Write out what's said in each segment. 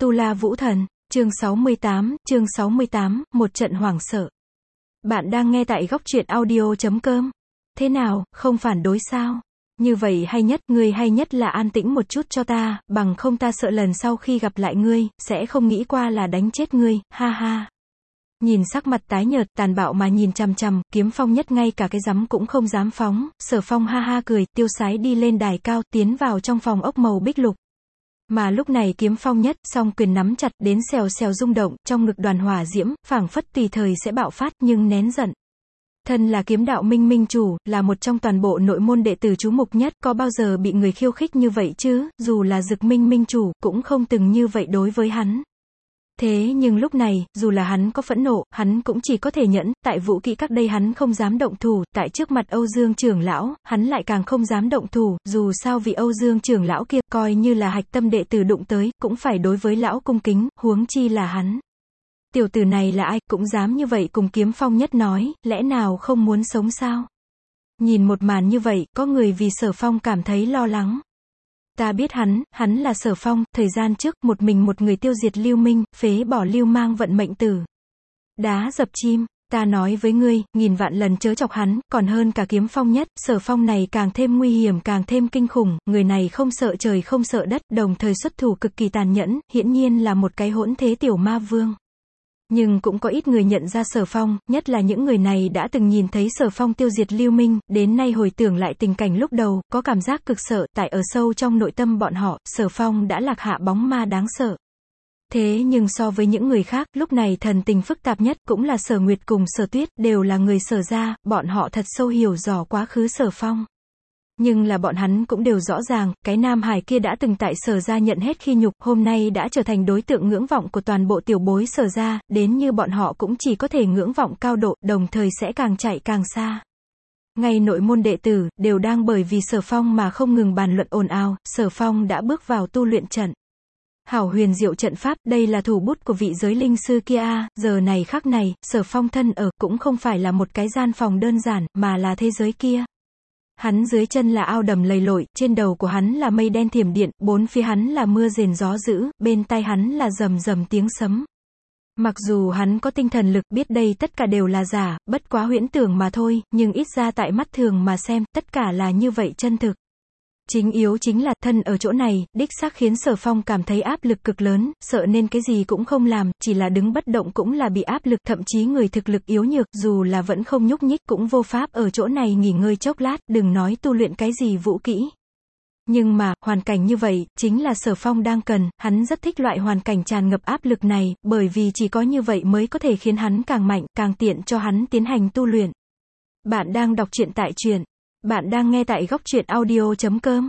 Tu La Vũ Thần, chương 68, một trận hoảng sợ. Bạn đang nghe tại góc truyện audio.com. Thế nào, không phản đối sao? Như vậy hay nhất, ngươi hay nhất là an tĩnh một chút cho ta, bằng không ta sợ lần sau khi gặp lại ngươi, sẽ không nghĩ qua là đánh chết ngươi, ha ha. Nhìn sắc mặt tái nhợt, tàn bạo mà nhìn chằm chằm, Kiếm Phong Nhất ngay cả cái rắm cũng không dám phóng, Sở Phong ha ha cười, tiêu sái đi lên đài cao, tiến vào trong phòng ốc màu bích lục. Mà lúc này Kiếm Phong Nhất, song quyền nắm chặt, đến xèo xèo rung động, trong ngực đoàn hỏa diễm, phảng phất tùy thời sẽ bạo phát, nhưng nén giận. Thân là kiếm đạo minh minh chủ, là một trong toàn bộ nội môn đệ tử chú mục nhất, có bao giờ bị người khiêu khích như vậy chứ, dù là Dực Minh minh chủ, cũng không từng như vậy đối với hắn. Thế nhưng lúc này, dù là hắn có phẫn nộ, hắn cũng chỉ có thể nhẫn, tại vũ kỹ các đây hắn không dám động thủ, tại trước mặt Âu Dương trưởng lão, hắn lại càng không dám động thủ, dù sao vị Âu Dương trưởng lão kia, coi như là hạch tâm đệ tử đụng tới, cũng phải đối với lão cung kính, huống chi là hắn. Tiểu tử này là ai, cũng dám như vậy cùng Kiếm Phong Nhất nói, lẽ nào không muốn sống sao? Nhìn một màn như vậy, có người vì Sở Phong cảm thấy lo lắng. Ta biết hắn là Sở Phong, thời gian trước, một mình một người tiêu diệt Lưu Minh, phế bỏ Lưu Mang vận mệnh tử. Đá dập chim, ta nói với ngươi, nghìn vạn lần chớ chọc hắn, còn hơn cả Kiếm Phong Nhất, Sở Phong này càng thêm nguy hiểm, càng thêm kinh khủng, người này không sợ trời không sợ đất, đồng thời xuất thủ cực kỳ tàn nhẫn, hiển nhiên là một cái hỗn thế tiểu ma vương. Nhưng cũng có ít người nhận ra Sở Phong, nhất là những người này đã từng nhìn thấy Sở Phong tiêu diệt Lưu Minh, đến nay hồi tưởng lại tình cảnh lúc đầu, có cảm giác cực sợ, tại ở sâu trong nội tâm bọn họ, Sở Phong đã lạc hạ bóng ma đáng sợ. Thế nhưng so với những người khác, lúc này thần tình phức tạp nhất, cũng là Sở Nguyệt cùng Sở Tuyết, đều là người Sở gia, bọn họ thật sâu hiểu rõ quá khứ Sở Phong. Nhưng là bọn hắn cũng đều rõ ràng, cái Nam Hải kia đã từng tại Sở gia nhận hết khi nhục, hôm nay đã trở thành đối tượng ngưỡng vọng của toàn bộ tiểu bối Sở gia, đến như bọn họ cũng chỉ có thể ngưỡng vọng cao độ, đồng thời sẽ càng chạy càng xa. Ngay nội môn đệ tử, đều đang bởi vì Sở Phong mà không ngừng bàn luận ồn ào, Sở Phong đã bước vào tu luyện trận. Hảo huyền diệu trận pháp, đây là thủ bút của vị giới linh sư kia a, giờ này khắc này, Sở Phong thân ở, cũng không phải là một cái gian phòng đơn giản, mà là thế giới kia. Hắn dưới chân là ao đầm lầy lội, trên đầu của hắn là mây đen thiểm điện, bốn phía hắn là mưa rền gió dữ, bên tai hắn là rầm rầm tiếng sấm. Mặc dù hắn có tinh thần lực, biết đây tất cả đều là giả, bất quá huyễn tưởng mà thôi, nhưng ít ra tại mắt thường mà xem, tất cả là như vậy chân thực. Chính yếu chính là, thân ở chỗ này, đích xác khiến Sở Phong cảm thấy áp lực cực lớn, sợ nên cái gì cũng không làm, chỉ là đứng bất động cũng là bị áp lực, thậm chí người thực lực yếu nhược, dù là vẫn không nhúc nhích, cũng vô pháp ở chỗ này nghỉ ngơi chốc lát, đừng nói tu luyện cái gì vũ kỹ. Nhưng mà, hoàn cảnh như vậy, chính là Sở Phong đang cần, hắn rất thích loại hoàn cảnh tràn ngập áp lực này, bởi vì chỉ có như vậy mới có thể khiến hắn càng mạnh, càng tiện cho hắn tiến hành tu luyện. Bạn đang đọc truyện tại truyện. Bạn đang nghe tại góc truyện audio.com.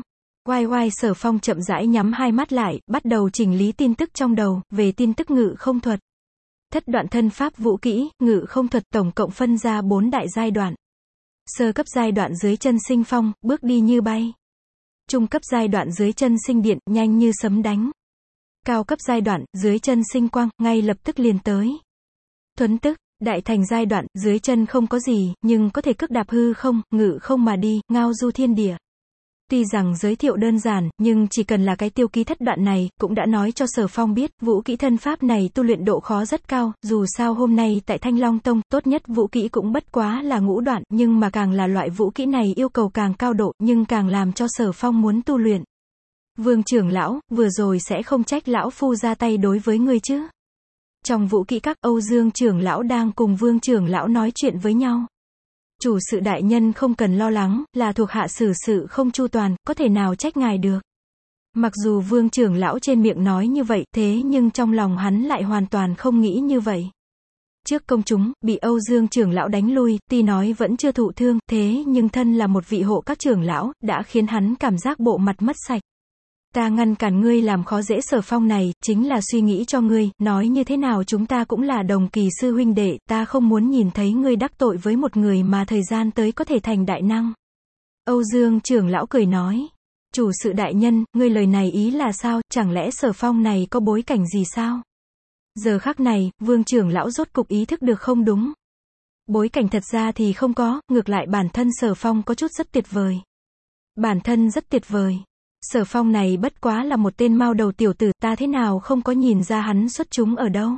Sở Phong chậm rãi nhắm hai mắt lại, bắt đầu chỉnh lý tin tức trong đầu, về tin tức ngự không thuật. Thất đoạn thân pháp vũ kỹ, ngự không thuật tổng cộng phân ra 4 đại giai đoạn. Sơ cấp giai đoạn dưới chân sinh phong, bước đi như bay. Trung cấp giai đoạn dưới chân sinh điện, nhanh như sấm đánh. Cao cấp giai đoạn, dưới chân sinh quang, ngay lập tức liền tới. Thuấn tức. Đại thành giai đoạn, dưới chân không có gì, nhưng có thể cước đạp hư không, ngự không mà đi, ngao du thiên địa. Tuy rằng giới thiệu đơn giản, nhưng chỉ cần là cái tiêu ký thất đoạn này, cũng đã nói cho Sở Phong biết, vũ kỹ thân pháp này tu luyện độ khó rất cao, dù sao hôm nay tại Thanh Long Tông, tốt nhất vũ kỹ cũng bất quá là ngũ đoạn, nhưng mà càng là loại vũ kỹ này yêu cầu càng cao độ, nhưng càng làm cho Sở Phong muốn tu luyện. Vương trưởng lão, vừa rồi sẽ không trách lão phu ra tay đối với ngươi chứ? Trong vũ kỹ các, Âu Dương trưởng lão đang cùng Vương trưởng lão nói chuyện với nhau. Chủ sự đại nhân không cần lo lắng, là thuộc hạ xử sự không chu toàn, có thể nào trách ngài được. Mặc dù Vương trưởng lão trên miệng nói như vậy, thế nhưng trong lòng hắn lại hoàn toàn không nghĩ như vậy. Trước công chúng, bị Âu Dương trưởng lão đánh lui, tuy nói vẫn chưa thụ thương, thế nhưng thân là một vị hộ các trưởng lão, đã khiến hắn cảm giác bộ mặt mất sạch. Ta ngăn cản ngươi làm khó dễ Sở Phong này, chính là suy nghĩ cho ngươi, nói như thế nào chúng ta cũng là đồng kỳ sư huynh đệ, ta không muốn nhìn thấy ngươi đắc tội với một người mà thời gian tới có thể thành đại năng. Âu Dương trưởng lão cười nói, chủ sự đại nhân, ngươi lời này ý là sao, chẳng lẽ Sở Phong này có bối cảnh gì sao? Giờ khắc này, Vương trưởng lão rốt cục ý thức được không đúng. Bối cảnh thật ra thì không có, ngược lại bản thân Sở Phong có chút rất tuyệt vời. Bản thân rất tuyệt vời. Sở Phong này bất quá là một tên mao đầu tiểu tử, ta thế nào không có nhìn ra hắn xuất chúng ở đâu.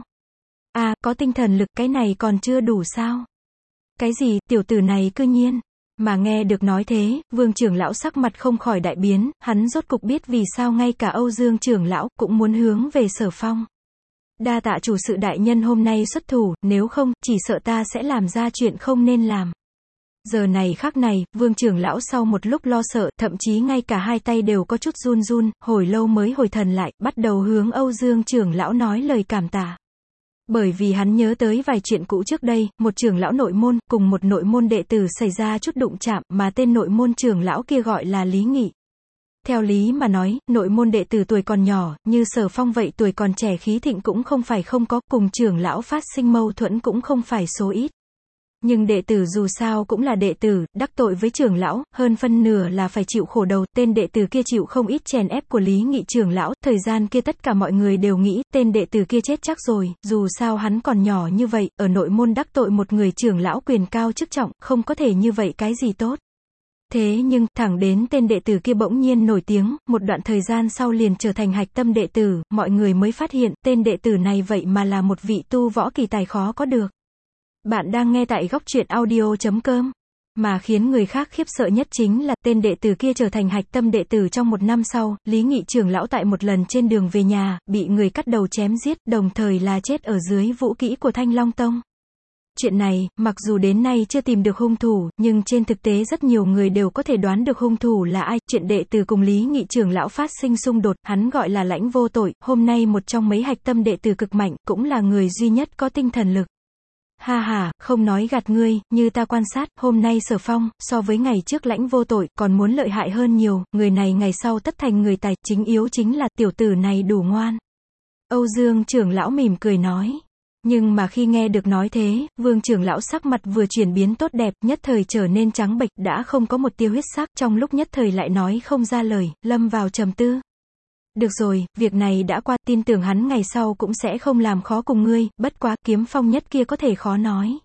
À, có tinh thần lực, cái này còn chưa đủ sao? Cái gì, tiểu tử này cư nhiên. Mà nghe được nói thế, Vương trưởng lão sắc mặt không khỏi đại biến, hắn rốt cục biết vì sao ngay cả Âu Dương trưởng lão cũng muốn hướng về Sở Phong. Đa tạ chủ sự đại nhân hôm nay xuất thủ, nếu không, chỉ sợ ta sẽ làm ra chuyện không nên làm. Giờ này khắc này, Vương trưởng lão sau một lúc lo sợ, thậm chí ngay cả hai tay đều có chút run run, hồi lâu mới hồi thần lại, bắt đầu hướng Âu Dương trưởng lão nói lời cảm tạ. Bởi vì hắn nhớ tới vài chuyện cũ trước đây, một trưởng lão nội môn, cùng một nội môn đệ tử xảy ra chút đụng chạm, mà tên nội môn trưởng lão kia gọi là Lý Nghị. Theo lý mà nói, nội môn đệ tử tuổi còn nhỏ, như Sở Phong vậy tuổi còn trẻ khí thịnh cũng không phải không có, cùng trưởng lão phát sinh mâu thuẫn cũng không phải số ít. Nhưng đệ tử dù sao cũng là đệ tử, đắc tội với trưởng lão, hơn phân nửa là phải chịu khổ đầu, tên đệ tử kia chịu không ít chèn ép của Lý Nghị trưởng lão, thời gian kia tất cả mọi người đều nghĩ, tên đệ tử kia chết chắc rồi, dù sao hắn còn nhỏ như vậy, ở nội môn đắc tội một người trưởng lão quyền cao chức trọng, không có thể như vậy cái gì tốt. Thế nhưng, thẳng đến tên đệ tử kia bỗng nhiên nổi tiếng, một đoạn thời gian sau liền trở thành hạch tâm đệ tử, mọi người mới phát hiện, tên đệ tử này vậy mà là một vị tu võ kỳ tài khó có được. Bạn đang nghe tại góc truyện audio.com. Mà khiến người khác khiếp sợ nhất chính là, tên đệ tử kia trở thành hạch tâm đệ tử trong một năm sau, Lý Nghị trưởng lão tại một lần trên đường về nhà, bị người cắt đầu chém giết, đồng thời là chết ở dưới vũ kỹ của Thanh Long Tông. Chuyện này, mặc dù đến nay chưa tìm được hung thủ, nhưng trên thực tế rất nhiều người đều có thể đoán được hung thủ là ai. Chuyện đệ tử cùng Lý Nghị trưởng lão phát sinh xung đột, hắn gọi là Lãnh Vô Tội, hôm nay một trong mấy hạch tâm đệ tử cực mạnh, cũng là người duy nhất có tinh thần lực. Ha ha, không nói gạt ngươi, như ta quan sát, hôm nay Sở Phong, so với ngày trước Lãnh Vô Tội, còn muốn lợi hại hơn nhiều, người này ngày sau tất thành người tài, chính yếu chính là, tiểu tử này đủ ngoan. Âu Dương trưởng lão mỉm cười nói. Nhưng mà khi nghe được nói thế, Vương trưởng lão sắc mặt vừa chuyển biến tốt đẹp, nhất thời trở nên trắng bệch, đã không có một tia huyết sắc, trong lúc nhất thời lại nói không ra lời, lâm vào trầm tư. Được rồi, việc này đã qua, tin tưởng hắn ngày sau cũng sẽ không làm khó cùng ngươi, bất quá, kiếm phong nhất kia có thể khó nói.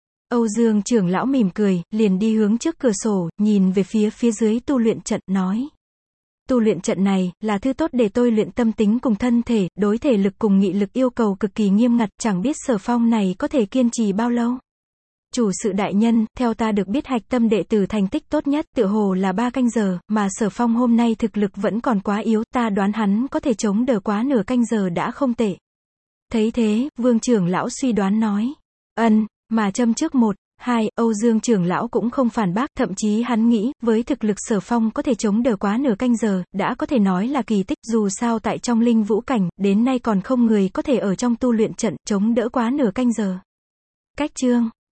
Âu Dương trưởng lão mỉm cười, liền đi hướng trước cửa sổ, nhìn về phía dưới tu luyện trận, nói. Tu luyện trận này, là thứ tốt để tôi luyện tâm tính cùng thân thể, đối thể lực cùng nghị lực yêu cầu cực kỳ nghiêm ngặt, chẳng biết Sở Phong này có thể kiên trì bao lâu. Chủ sự đại nhân, theo ta được biết hạch tâm đệ tử thành tích tốt nhất, tựa hồ là 3 canh giờ, mà Sở Phong hôm nay thực lực vẫn còn quá yếu, ta đoán hắn có thể chống đỡ quá nửa canh giờ đã không tệ. Thấy thế, Vương trưởng lão suy đoán nói. Mà châm trước 1, 2, Âu Dương trưởng lão cũng không phản bác, thậm chí hắn nghĩ, với thực lực Sở Phong có thể chống đỡ quá nửa canh giờ, đã có thể nói là kỳ tích, dù sao tại trong linh vũ cảnh, đến nay còn không người có thể ở trong tu luyện trận, chống đỡ quá nửa canh giờ. Cách chương